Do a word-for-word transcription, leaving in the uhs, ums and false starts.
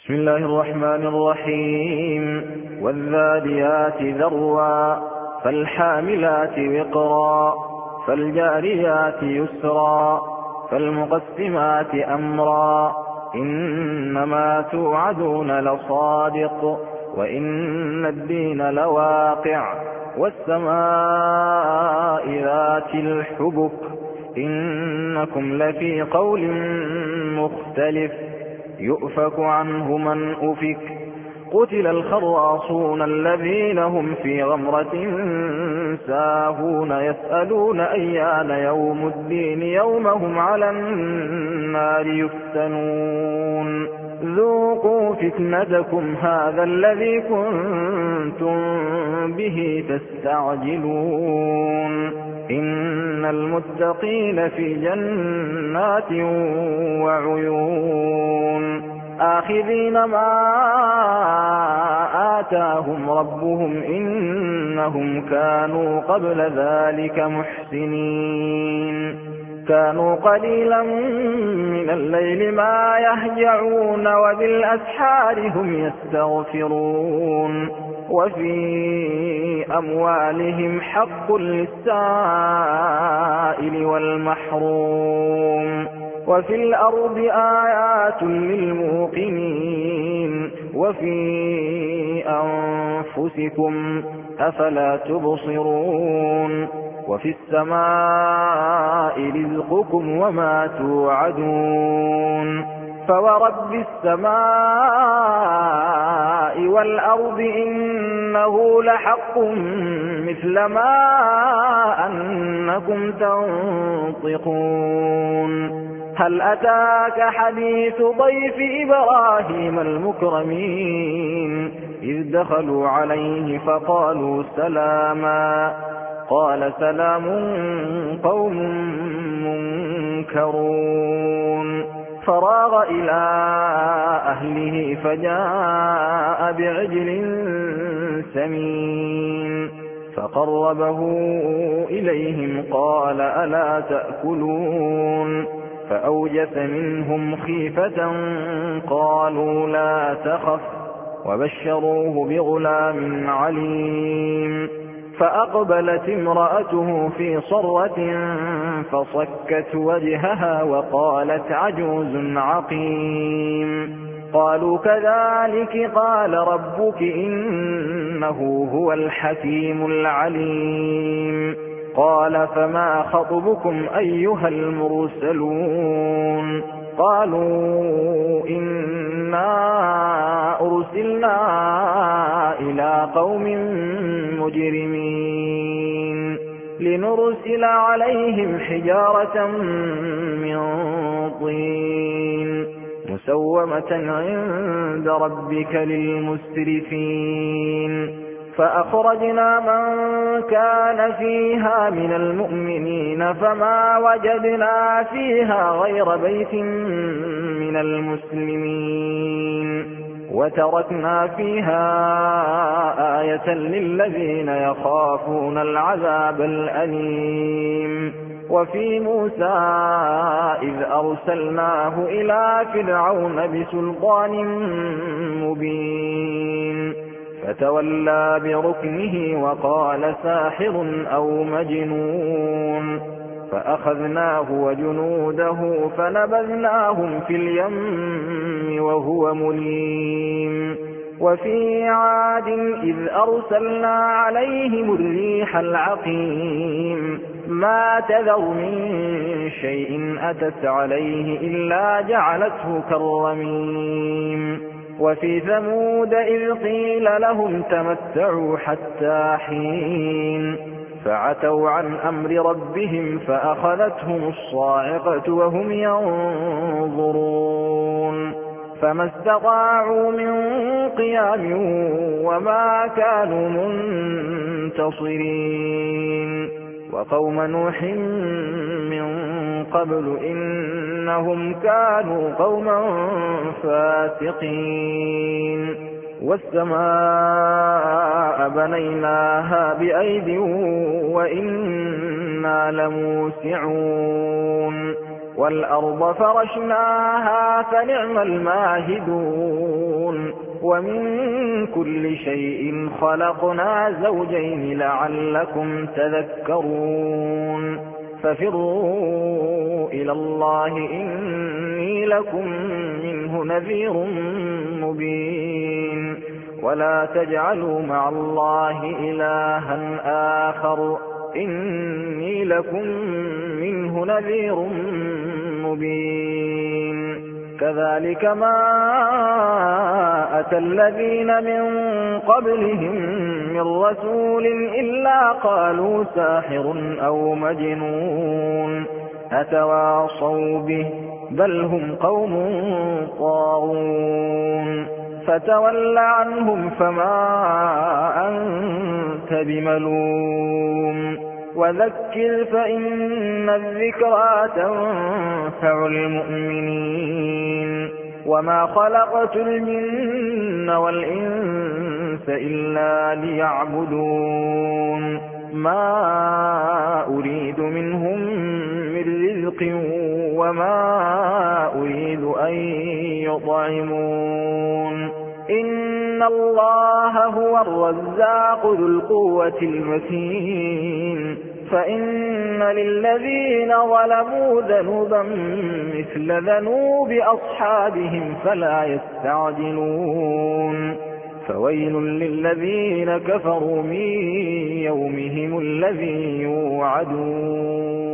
بسم الله الرحمن الرحيم والذاريات ذروا فالحاملات وقرا فالجاريات يسرا فالمقسمات أمرا إنما توعدون لصادق وإن الدين لواقع والسماء ذات الحبك إنكم لفي قول مختلف يؤفك عنه من أفك قتل الخراصون الذين هم في غمرة ساهون يسألون أيان يوم الدين يوم هم على النار يفتنون ذوقوا فتنتكم هذا الذي كنتم به تستعجلون إن المتقين في جنات وعيون آخذين ما آتاهم ربهم إنهم كانوا قبل ذلك محسنين كانوا قليلا من الليل ما يهجعون وبالأسحار هم يستغفرون وفي أموالهم حق للسائل والمحروم وفي الأرض آيات للموقنين وفي أنفسكم أفلا تبصرون وفي السماء رزقكم وما توعدون فورب السماء والأرض إنه لحق مثل ما أنكم تنطقون هل أتاك حديث ضيف إبراهيم المكرمين إذ دخلوا عليه فقالوا سلاما قال سلام قوم منكرون فراغ إلى أهله فجاء بعجل سمين فقربه إليهم قال ألا تأكلون فأوجس منهم خيفة قالوا لا تخف وبشروه بغلام عليم فأقبلت امرأته في صرة فصكت وجهها وقالت عجوز عقيم قالوا كذلك قال ربك إنه هو الحكيم العليم قال فما خطبكم أيها المرسلون قالوا إنا أرسلنا إلى قوم مجرمين لنرسل عليهم حجارة من طين مسومة عند ربك للمسرفين فأخرجنا من كان فيها من المؤمنين فما وجدنا فيها غير بيت من المسلمين وتركنا فيها آية للذين يخافون العذاب الأليم وفي موسى إذ أرسلناه إلى فرعون بسلطان مبين فتولى بركنه وقال ساحر أو مجنون فأخذناه وجنوده فنبذناهم في اليم وهو مليم وفي عاد إذ أرسلنا عليهم الريح العقيم ما تذر من شيء أتت عليه إلا جعلته كالرميم وفي ثمود إذ قيل لهم تمتعوا حتى حين فعتوا عن أمر ربهم فأخذتهم الصاعقة وهم ينظرون فما استطاعوا من قيام وما كانوا منتصرين وقوم نوح من قبل إنهم كانوا قوما فاسقين والسماء بنيناها بأيد وإنا لموسعون والأرض فرشناها فنعم الماهدون يعبدون ومن كل شيء خلقنا زوجين لعلكم تذكرون ففروا إلى الله إني لكم منه نذير مبين ولا تجعلوا مع الله إلها آخر إني لكم منه نذير مبين كذلك ما أتى الذين من قبلهم من رسول إلا قالوا ساحر أو مجنون أتواصوا به بل هم قوم طاغون فتول عنهم فما أنت بملوم وذكر فإن الذكرى تنفع المؤمنين وما خلقت الجن والإنس إلا ليعبدون ما أريد منهم من رزق وما أريد أن يطعمون إن الله هو الرزاق ذو القوة المتين فإن للذين ظلموا ذنوبا مثل ذنوب أصحابهم فلا يستعجلون فويل للذين كفروا من يومهم الذي يوعدون